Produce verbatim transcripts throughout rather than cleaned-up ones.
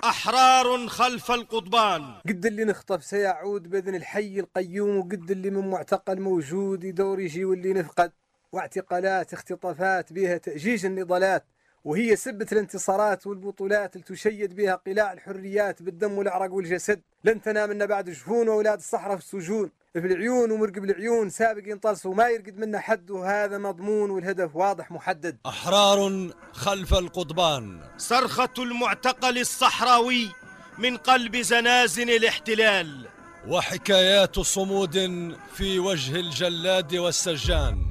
أحرار خلف القضبان. قد اللي نخطف سيعود بإذن الحي القيوم، وقد اللي من معتقل موجود يدور يجي واللي نفقد، واعتقالات اختطافات بها تأجيج النضالات، وهي سبة الانتصارات والبطولات اللي تشيد بها قلاع الحريات بالدم والعرق والجسد. لن تنام منا بعد جفون وأولاد الصحراء في السجون، في العيون ومرقب العيون سابق ينطلس وما يرقد منا حد، وهذا مضمون والهدف واضح محدد. أحرار خلف القضبان. صرخة المعتقل الصحراوي من قلب زنازن الاحتلال، وحكايات صمود في وجه الجلاد والسجان.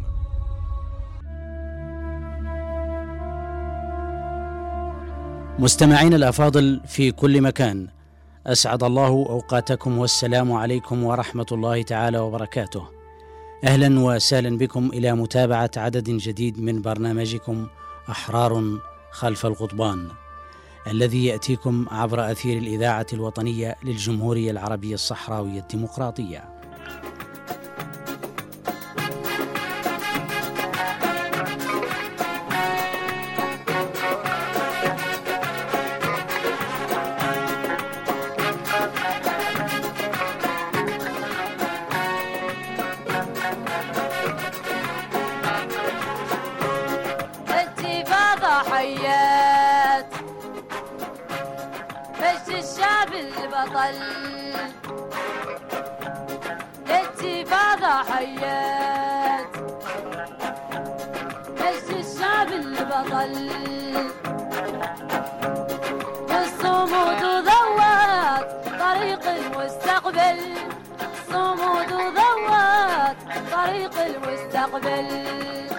مستمعين الأفاضل في كل مكان، أسعد الله أوقاتكم والسلام عليكم ورحمة الله تعالى وبركاته. أهلا وسهلا بكم إلى متابعة عدد جديد من برنامجكم أحرار خلف القضبان، الذي يأتيكم عبر أثير الإذاعة الوطنية للجمهورية العربية الصحراوية الديمقراطية. الانتفاضة حيات مجد الشعب البطل، الصمود ضوات طريق المستقبل، الصمود ضوات طريق المستقبل.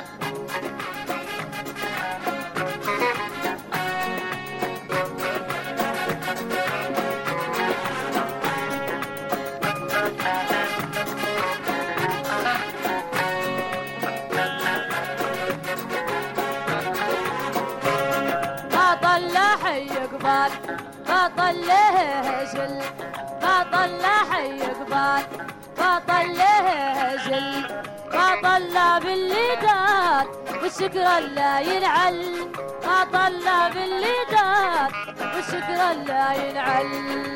بطل له هجل بطل حي قبال، بطل له هجل بطل باللي دار والشكر لا ينعل، بطل باللي دار والشكر لا ينعل.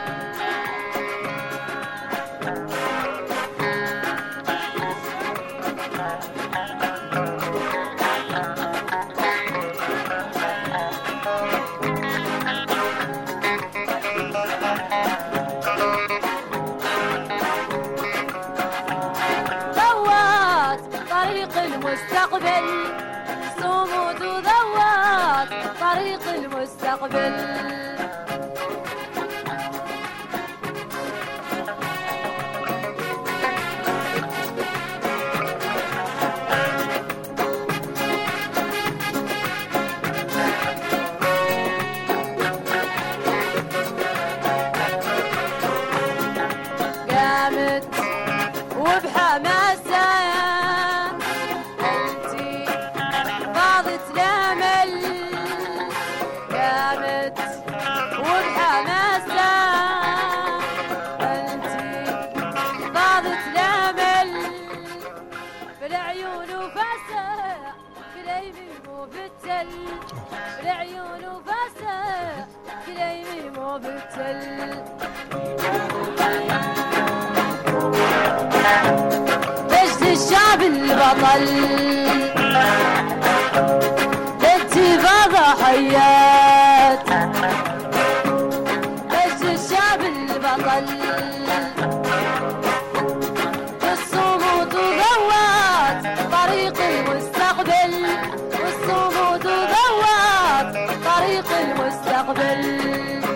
المستقبل صمود ذوات طريق المستقبل. قامت وبحماسة العيون وفاسة كليمي مو بالتل. مجد الشعب البطل الانتفاضة حيات، مجد الشعب البطل الصمود ضوات طريق المستقبل، والصمود ضوات طريق المستقبل.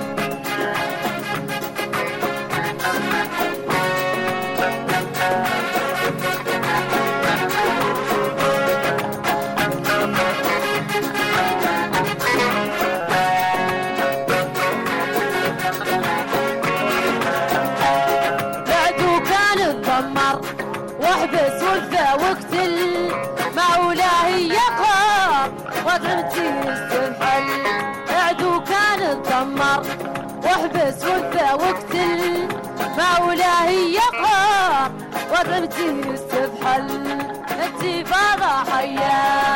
بعدو كان اتضمر واحبس وكذا واقتل، مولاه يقهر وضربتي استنحل. بعدو كان اتضمر واحبس وكذا واقتل، مولاه يقهر وضربتي استفحل. انتفاضة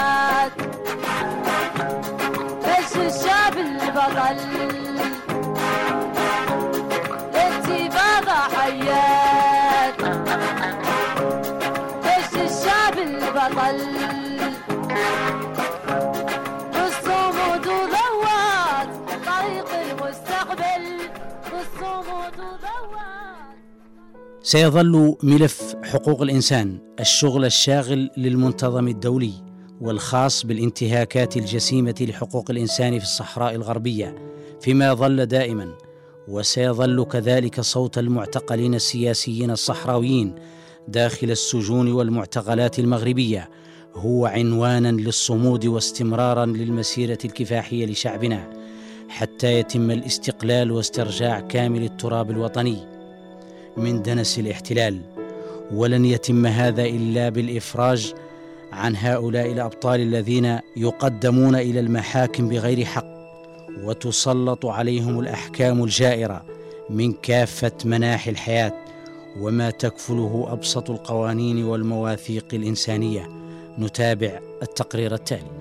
حيات مجد الشعب البطل سيظل ملف حقوق الإنسان الشغل الشاغل للمنتظم الدولي والخاص بالانتهاكات الجسيمة لحقوق الإنسان في الصحراء الغربية فيما ظل دائما، وسيظل كذلك صوت المعتقلين السياسيين الصحراويين داخل السجون والمعتقلات المغربية هو عنوانا للصمود واستمرارا للمسيرة الكفاحية لشعبنا حتى يتم الاستقلال واسترجاع كامل التراب الوطني من دنس الاحتلال. ولن يتم هذا إلا بالإفراج عن هؤلاء الأبطال الذين يقدمون إلى المحاكم بغير حق وتسلط عليهم الأحكام الجائرة من كافة مناحي الحياة وما تكفله أبسط القوانين والمواثيق الإنسانية. نتابع التقرير التالي.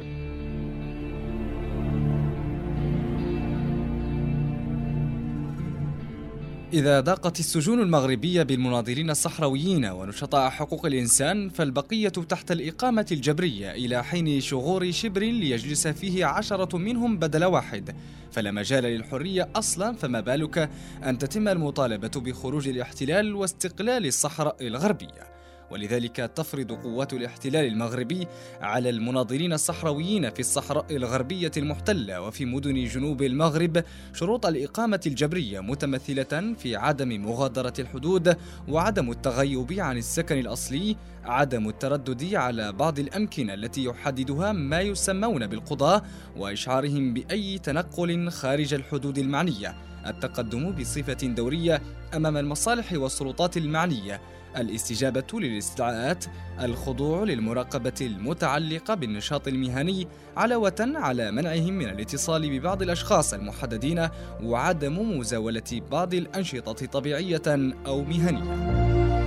إذا ضاقت السجون المغربية بالمناضلين الصحراويين ونشطاء حقوق الإنسان، فالبقية تحت الإقامة الجبرية إلى حين شغور شبر ليجلس فيه عشرة منهم بدل واحد، فلا مجال للحرية أصلا، فما بالك أن تتم المطالبة بخروج الاحتلال واستقلال الصحراء الغربية. ولذلك تفرض قوات الاحتلال المغربي على المناضلين الصحراويين في الصحراء الغربية المحتلة وفي مدن جنوب المغرب شروط الإقامة الجبرية، متمثلة في عدم مغادرة الحدود وعدم التغيب عن السكن الأصلي، عدم التردد على بعض الأمكنة التي يحددها ما يسمون بالقضاة، وإشعارهم بأي تنقل خارج الحدود المعنية، التقدم بصفة دورية أمام المصالح والسلطات المعنية، الاستجابة للاستدعاءات، الخضوع للمراقبة المتعلقة بالنشاط المهني، علاوة على منعهم من الاتصال ببعض الأشخاص المحددين، وعدم مزاولة بعض الأنشطة طبيعية أو مهنية.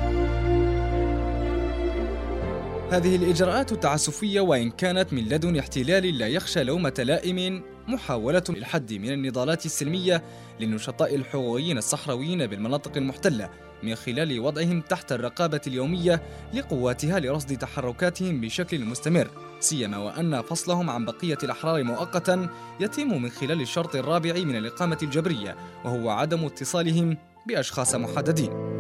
هذه الإجراءات التعسفية وإن كانت من لدن احتلال لا يخشى لومة لائم، محاولة للحد من النضالات السلمية للنشطاء الحقوقيين الصحراويين بالمناطق المحتلة من خلال وضعهم تحت الرقابة اليومية لقواتها لرصد تحركاتهم بشكل مستمر، سيما وأن فصلهم عن بقية الأحرار مؤقتا يتم من خلال الشرط الرابع من الإقامة الجبرية، وهو عدم اتصالهم بأشخاص محددين.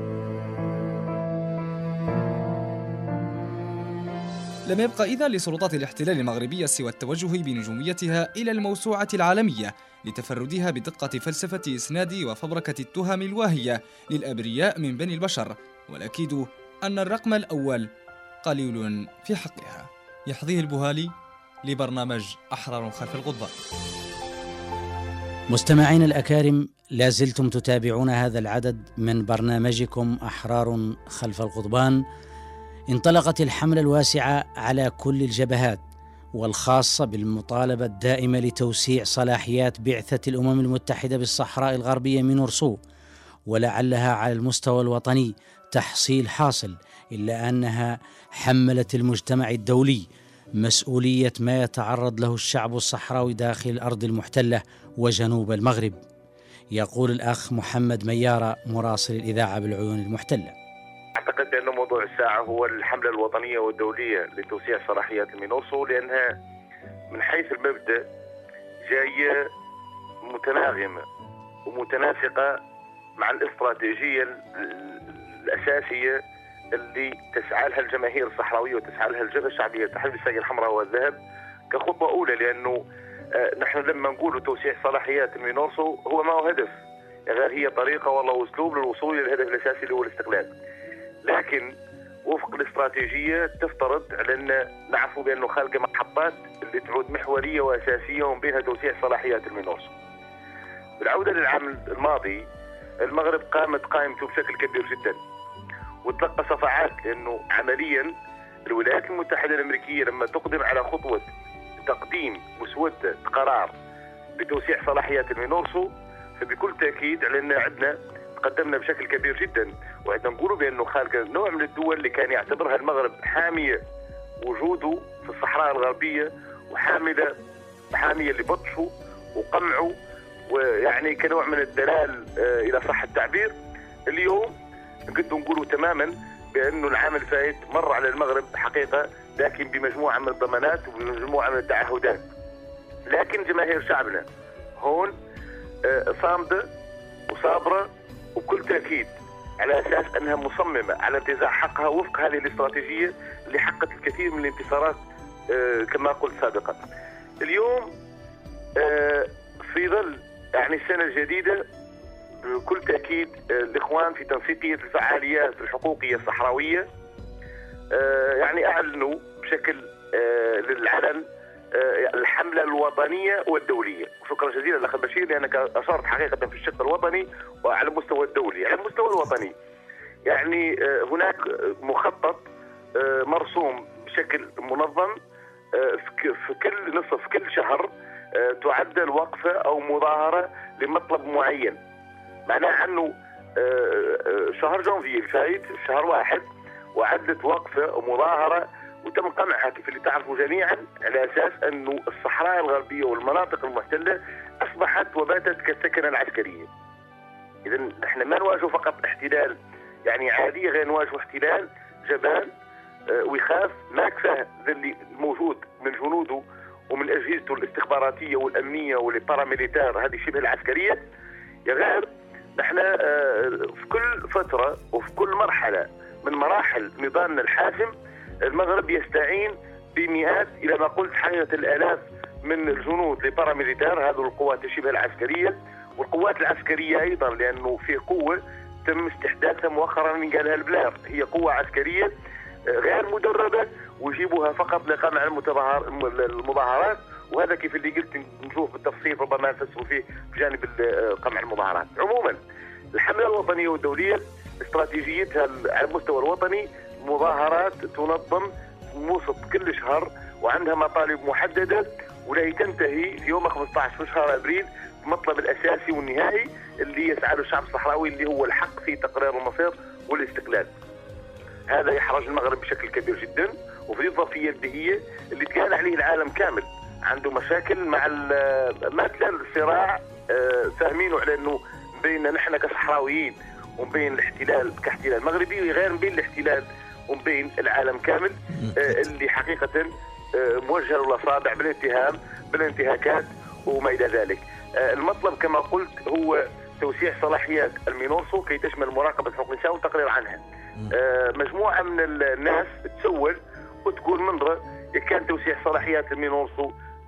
لم يبقى إذا لسلطات الاحتلال المغربية سوى التوجه بنجوميتها إلى الموسوعة العالمية لتفردها بدقة فلسفة إسناد وفبركة التهم الواهية للأبرياء من بني البشر، والأكيد أن الرقم الأول قليل في حقها. يحظيه البهالي لبرنامج أحرار خلف القضبان. مستمعين الأكارم، لازلتم تتابعون هذا العدد من برنامجكم أحرار خلف القضبان. انطلقت الحملة الواسعة على كل الجبهات والخاصة بالمطالبة الدائمة لتوسيع صلاحيات بعثة الأمم المتحدة بالصحراء الغربية مينورسو، ولعلها على المستوى الوطني تحصيل حاصل، إلا أنها حملت المجتمع الدولي مسؤولية ما يتعرض له الشعب الصحراوي داخل الأرض المحتلة وجنوب المغرب. يقول الأخ محمد ميارة مراسل الإذاعة بالعيون المحتلة: أعتقد بأن موضوع الساعة هو الحملة الوطنية والدولية لتوسيع صلاحيات المينورسو، لأنها من حيث المبدأ جاية متناغمة ومتناسقة مع الاستراتيجية الأساسية اللي تسعى لها الجماهير الصحراوية وتسعى لها الجبهة الشعبية لتحرير الساقية الحمراء والذهب كخطوة أولى. لأنه نحن لما نقول توسيع صلاحيات المينورسو هو ما هو هدف، غير هي طريقة والله أسلوب للوصول إلى الهدف الأساسي اللي هو الاستقلال، لكن وفق الاستراتيجية تفترض على أن نعرفوا بأنه خلق محطات اللي تعود محورية وأساسية ومن بينها توسيع صلاحيات المينورسو. بالعودة للعام الماضي المغرب قامت قائمته بشكل كبير جدا وتلقى صفعات، لأنه عمليا الولايات المتحدة الأمريكية لما تقدم على خطوة تقديم مسودة قرار بتوسيع صلاحيات المينورسو فبكل تأكيد على أن عندنا قدمنا بشكل كبير جدا، وعندنا نقولوا بأنه خارج نوع من الدول اللي كان يعتبرها المغرب حامية وجوده في الصحراء الغربية وحاملة حامية لبطشه وقمعه، ويعني كنوع من الدلال آه إلى صح التعبير. اليوم نقدر نقولوا تماما بأنه العام الفائت مر على المغرب حقيقة، لكن بمجموعة من الضمانات وبمجموعة من التعهدات، لكن جماهير شعبنا هون آه صامدة وصابرة وبكل تأكيد على أساس أنها مصممة على انتزاع حقها وفق هذه الاستراتيجية اللي حققت الكثير من الانتصارات كما قلت سابقا. اليوم في ظل يعني السنة الجديدة بكل تأكيد الإخوان في تنسيقية الفعاليات الحقوقية الصحراوية يعني أعلنوا بشكل للعلن الحملة الوطنية والدولية. شكرا جزيلا لأخ بشير لأنك أشرت حقيقة في الشق الوطني وعلى المستوى الدولي. على المستوى الوطني يعني هناك مخطط مرسوم بشكل منظم في كل نصف في كل شهر تعدل وقفة أو مظاهرة لمطلب معين. معناه أنه شهر جانفي الفايت شهر واحد وعدت وقفة ومظاهرة وتم قمعها كيف اللي تعرفوا جميعا على أساس أنه الصحراء الغربية والمناطق المحتلة أصبحت وباتت كالسكنة العسكرية. إذا نحن ما نواجه فقط احتلال يعني عادي، غير نواجه احتلال جبان ويخاف ما كفاه اللي موجود من جنوده ومن أجهزته الاستخباراتية والأمنية والباراميليتار هذه شبه العسكرية. يا غير نحن في كل فترة وفي كل مرحلة من مراحل نضالنا الحاسم المغرب يستعين بمئات إلى ما قلت حقيقة الآلاف من الجنود الباراميليتار هذه القوات الشبه العسكرية والقوات العسكرية أيضا، لأنه في قوة تم استحداثها مؤخرا من قالها البلار، هي قوة عسكرية غير مدربة ويجيبوها فقط لقمع المظاهرات. وهذا كيف اللي قلت نشوف بالتفصيل ربما نفسروا فيه بجانب قمع المظاهرات. عموما الحملة الوطنية والدولية استراتيجيتها على المستوى الوطني مظاهرات تنظم وسط كل شهر وعندها مطالب محددة ولا تنتهي في يوم خمسة عشر في شهر أبريل المطلب الأساسي والنهائي اللي يسعى له الشعب الصحراوي اللي هو الحق في تقرير المصير والاستقلال. هذا يحرج المغرب بشكل كبير جدا وفي الظرفية الدهية اللي كان عليه العالم كامل عنده مشاكل مع مثلا الصراع فاهمينه على انه بين نحن كصحراويين وبين الاحتلال كاحتلال مغربي غير بين الاحتلال وبين العالم كامل اللي حقيقة موجه له الاصابع بالاتهام بالانتهاكات وما الى ذلك. المطلب كما قلت هو توسيع صلاحيات المينورسو كي تشمل مراقبة حقوق الإنسان والتقرير عنها. مجموعة من الناس تسول وتقول منظرة كان توسيع صلاحيات المينورسو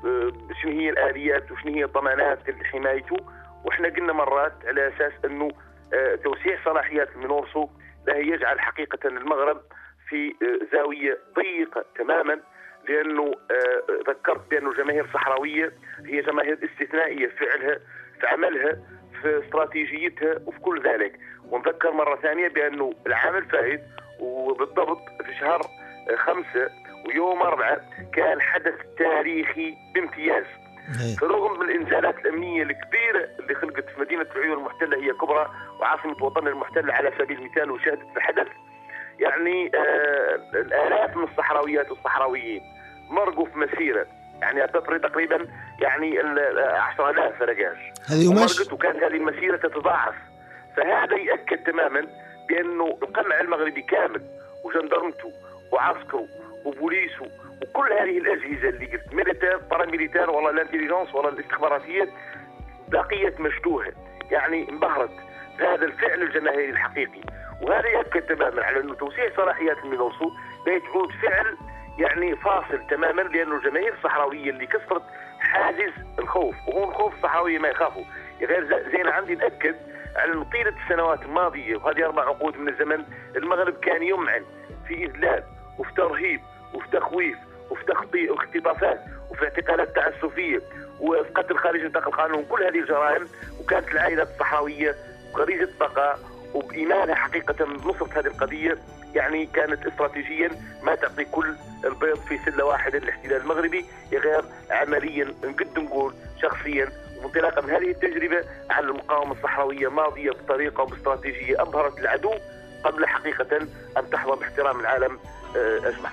شنو هي الآليات وشنو هي الضمانات لحمايته، وإحنا قلنا مرات على أساس أنه توسيع صلاحيات المينورسو لا يجعل حقيقة المغرب في زاوية ضيقة تماما، لأنه ذكرت بأنه الجماهير الصحراوية هي جماهير استثنائية في فعلها في عملها في استراتيجيتها وفي كل ذلك. ونذكر مرة ثانية بأنه العام الفائت وبالضبط في شهر خمسة ويوم أربعة كان حدث تاريخي بامتياز. فرغم من الإنزالات الأمنية الكبيرة اللي خلقت في مدينة العيون المحتلة هي كبرى وعاصمة وطننا المحتل على سبيل المثال وشهدت الحدث، يعني آه الآلاف من الصحراويات والصحراويين مرقوا في مسيرة يعني تطري تقريبا يعني عشرة آلاف رجاج ومرقت وكانت هذه المسيرة تتضاعف. فهذا يأكد تماما بأنه القمع المغربي كامل وجندرمته وعسكره وبوليسه وكل هذه الأجهزة اللي قلت ميليتير باراميليتير ولا الانتليجنس ولا الاستخباراتية بقيت مشتوهة، يعني انبهرت بهذا الفعل الجماهيري الحقيقي. وهذا يأكد تماما على أنه توسيع صلاحيات المينورسو لا تعود فعل يعني فاصل تماما، لأنه الجماهير الصحراوية اللي كسرت حاجز الخوف، وهو الخوف الصحراوي ما يخافوا. غير زين عندي نأكد على أن طيلة السنوات الماضية وهذه أربع عقود من الزمن المغرب كان يمعن في إذلال وفي ترهيب وفي تخويف وفي تخطيط واختطافات وفي اعتقالات تعسفية وفي قتل خارج نطاق القانون، كل هذه الجرائم. وكانت العائلات الصحراوية غريزة بقاء وبإيمانها حقيقة بنصرة هذه القضية يعني كانت استراتيجيا ما تعطي كل البيض في سلة واحدة للاحتلال المغربي، غير عمليا نقدر نقول شخصيا وانطلاقا من هذه التجربة على المقاومة الصحراوية ماضية بطريقة وباستراتيجية أبهرت العدو قبل حقيقة أن تحظى باحترام العالم أجمع.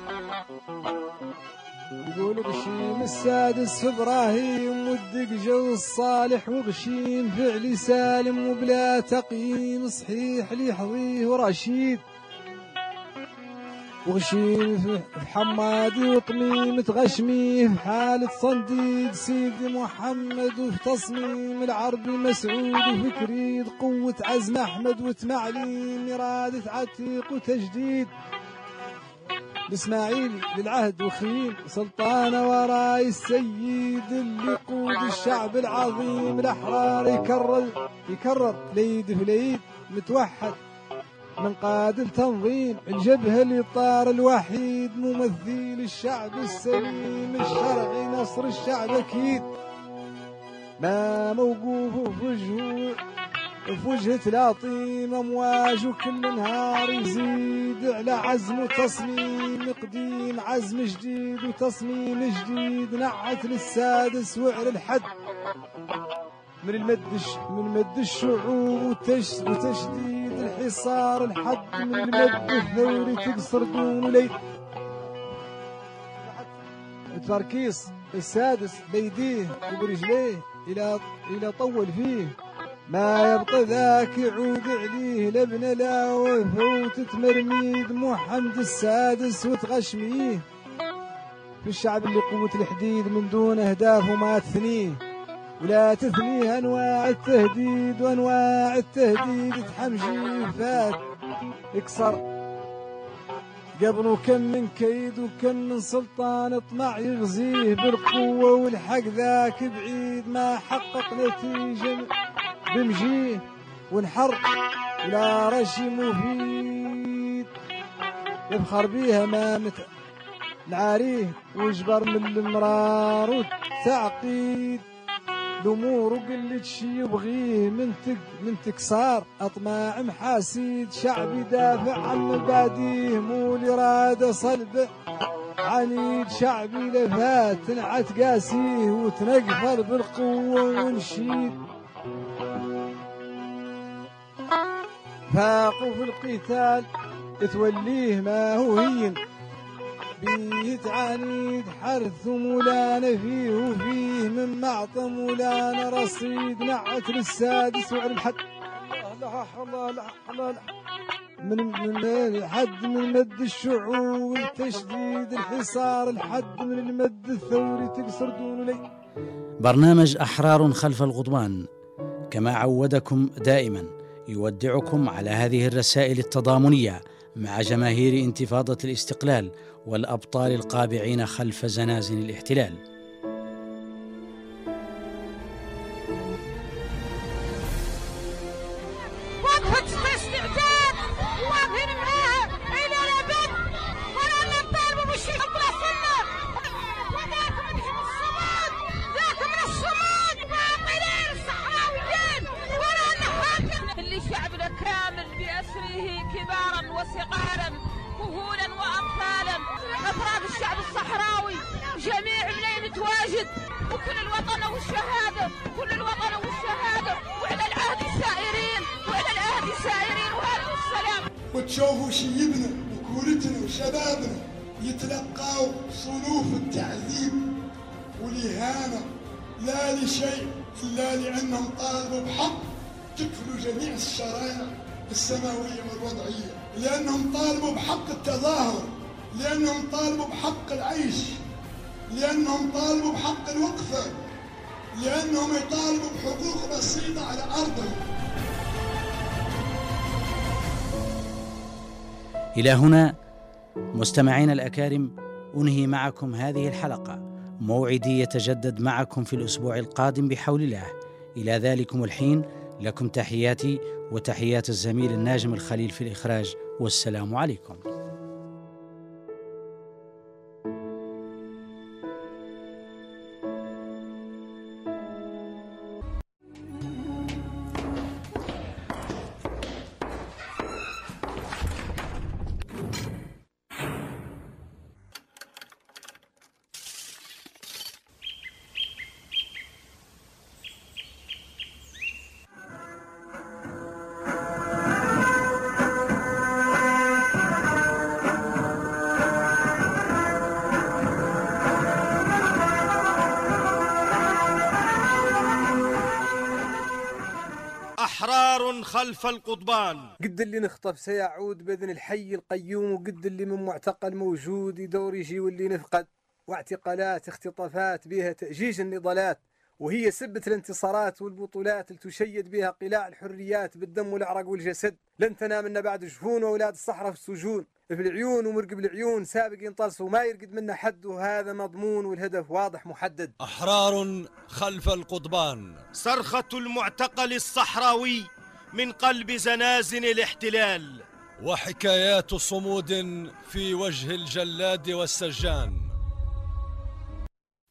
يقول غشيم السادس إبراهيم والدق جو الصالح وغشيم فعلي سالم وبلا تقييم صحيح لي حظيه ورشيد. وغشيم في حمادي وطميم تغشميه في حالة صنديد سيدي محمد وفي تصميم العربي مسعود وفي كريد قوة عزم أحمد وتمعليم إرادة عتيق وتجديد الإسماعيلي للعهد وخيم سلطانة وراي السيد اللي يقود الشعب العظيم الأحرار يكرر يكرر ليد في ليد متوحد من قاد التنظيم الجبهة الإطار الوحيد ممثل الشعب السليم الشرعي نصر الشعب أكيد ما موقوفه في وجهه في وجهة لاطيم أمواج وكل نهار يزيد على عزم وتصميم قديم عزم جديد وتصميم جديد نعت للسادس وعر الحد من المد من مد الشعوب وتشديد الحصار الحد من المد الثوري تقصر دون ليل التركيص السادس بيديه وبرجليه إلى إلى طول فيه ما يبطى ذاك يعود عليه لبن لا وفوت تمرميد محمد السادس وتغشميه في الشعب اللي قوة الحديد من دون أهداف وما تثنيه ولا تثنيه أنواع التهديد وأنواع التهديد تحمجي فات يكسر قبل وكم من كيد وكم من سلطان اطمع يغزيه بالقوة والحق ذاك بعيد ما حقق نتيجة بمجيه ونحر ولا رشي مفيد يبخر بيها ما مت العاريه وجبر من المرار والتعقيد الامور وقلة شي يبغيه من تك من تكسار اطماع محاسيد شعب يدافع عن مباديه مو الاراده صلبه عنيد شعبي لفات تنعت قاسيه وتنقفر بالقوه ونشيد فاقوا في القتال توليه ما هو هين بيه تعانيد حرث مولانا فيه وفيه من معطى مولانا رصيد نعت للسادس وعلى الحد الله الله الله الله من من الحد من مد الشعوب تشديد الحصار الحد من المد الثوري تقصر دون لي. برنامج أحرار خلف القضبان كما عودكم دائما يودعكم على هذه الرسائل التضامنية مع جماهير انتفاضة الاستقلال والأبطال القابعين خلف زنازن الاحتلال. وقفة استعداد واقفين معاها إلى الأبد ولا نطالبوا بالشيء بلا سنة وذاك من الصمود ذاك من الصمود باطلين الصحراويين ولا نحاكم اللي شعبنا كامل بأسره كبارا وصغارا كهولا وأطفالا أفراد الشعب الصحراوي جميع منين تواجد وكل الوطن والشهادة كل الوطن والشهادة وعلى العهد سائرين وعلى العهد سائرين وهذا السلام. وتشوفوا شيبنا وكورتنا وشبابنا يتلقاوا صنوف التعذيب والإهانة لا لشيء إلا لأنهم طالبوا بحق تكفلوا جميع الشرائع السماوية والوضعية، لأنهم طالبوا بحق التظاهر، لأنهم طالبوا بحق العيش، لأنهم طالبوا بحق الوقفة، لأنهم يطالبوا بحقوق بسيطة على أرضهم. إلى هنا مستمعين الأكارم أنهي معكم هذه الحلقة، موعدي يتجدد معكم في الأسبوع القادم بحول الله. إلى ذلكم الحين لكم تحياتي وتحيات الزميل الناجم الخليل في الإخراج، والسلام عليكم. أحرار خلف القضبان. قد اللي نخطف سيعود بإذن الحي القيوم، وقد اللي من معتقل موجود يدور يجي واللي نفقد، واعتقالات اختطافات بها تأجيج النضالات، وهي سبة الانتصارات والبطولات اللي تشيد بها قلاع الحريات بالدم والعرق والجسد. لن تنام منا بعد جفون وأولاد الصحراء في السجون، في العيون ومرقب العيون سابق ينطلس وما يرقد منا حد، وهذا مضمون والهدف واضح محدد. أحرار خلف القضبان. صرخة المعتقل الصحراوي من قلب زنازن الاحتلال، وحكايات صمود في وجه الجلاد والسجان.